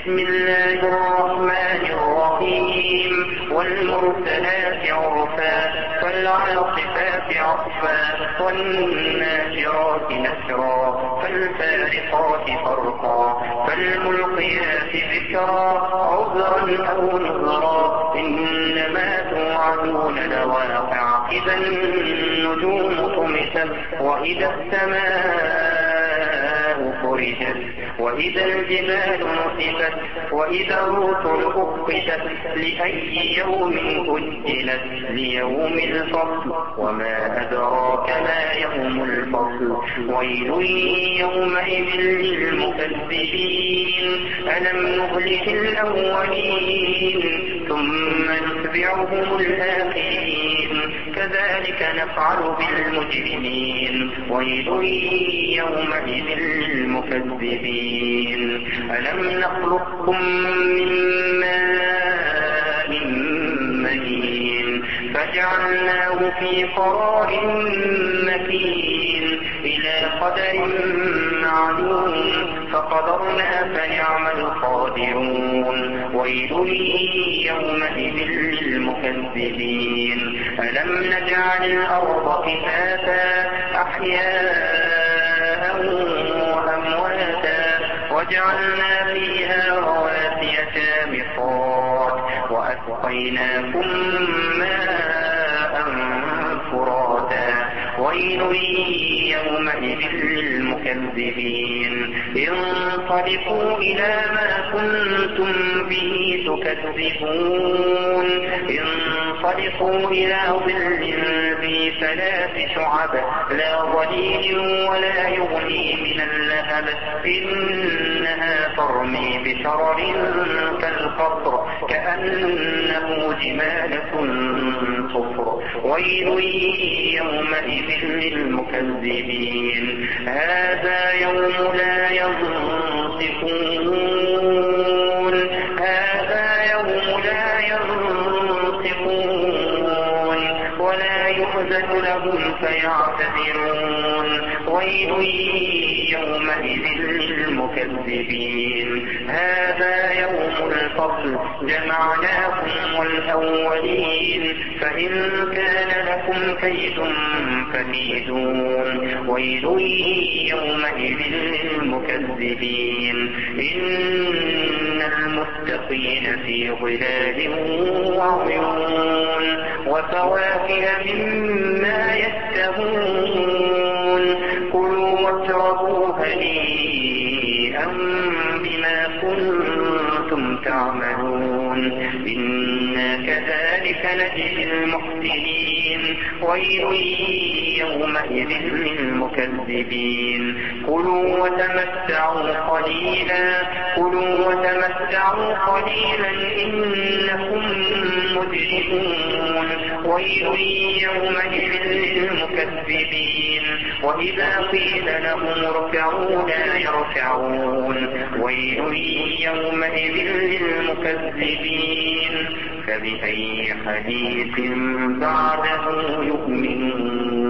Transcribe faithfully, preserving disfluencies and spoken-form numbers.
بسم الله الرحمن الرحيم والمرسلات عرفا فالعاصفات عصفا والناشرات نشرا فالفارقات فرقا فالملقيات ذكرا عذرا أو نذرا إنما توعدون لواقع إذا النجوم طمست وإذا السماء فرجت وإذا الجبال نصفت وإذا الرسل أقتت لأي يوم أجلت ليوم الفصل وما أدراك ما يوم الفصل ويل يومئذ للمكذبين ألم نهلك الأولين ثم نتبعهم الآخرين كذلك نفعل بالمجرمين ويل يومئذ للمكذبين ألم نخلقكم من ماء مهين فجعلناه في قرار مكين إلى قدر معلوم فقدرنا فنعم القادرون ويل يومئذ للمكذبين ألم نجعل الأرض كفاتا أحياء وأمواتا وجعلنا فيها رواسي شامخات وأسقيناكم ماء فراتا ويل يومئذ للمكذبين انطلقوا إلى ما كنتم به تكذبون انطلقوا إلى ظل ذي ثلاث شعب لا ظليل ولا يغني من اللهب إنها ترمي بشرر كالقصر كأنه جمالة صفر ويل يومئذ للمكذبين هذا يوم لا ينطقون هذا يوم لا ينطقون ولا يؤذن لهم فيعتذرون ويل يومئذ للمكذبين هذا يوم الفصل جمعناكم والأولين فإن كان لكم كيد فكيدون ويل يومئذ للمكذبين إن المتقين في ظلال وعيون وفواكه مما يشتهون كلوا واشربوا هنيئا بما كنتم تعملون إنا كذلك نجزي المحسنين ويل يومئذ للمكذبين كلوا وتمتعوا قليلا كلوا وتمتعوا قليلا إنكم مجرمون ويل يومئذ للمكذبين وإذا قيل لهم اركعوا لا يركعون ويل يومئذ للمكذبين فبأي حديث بعده يؤمنون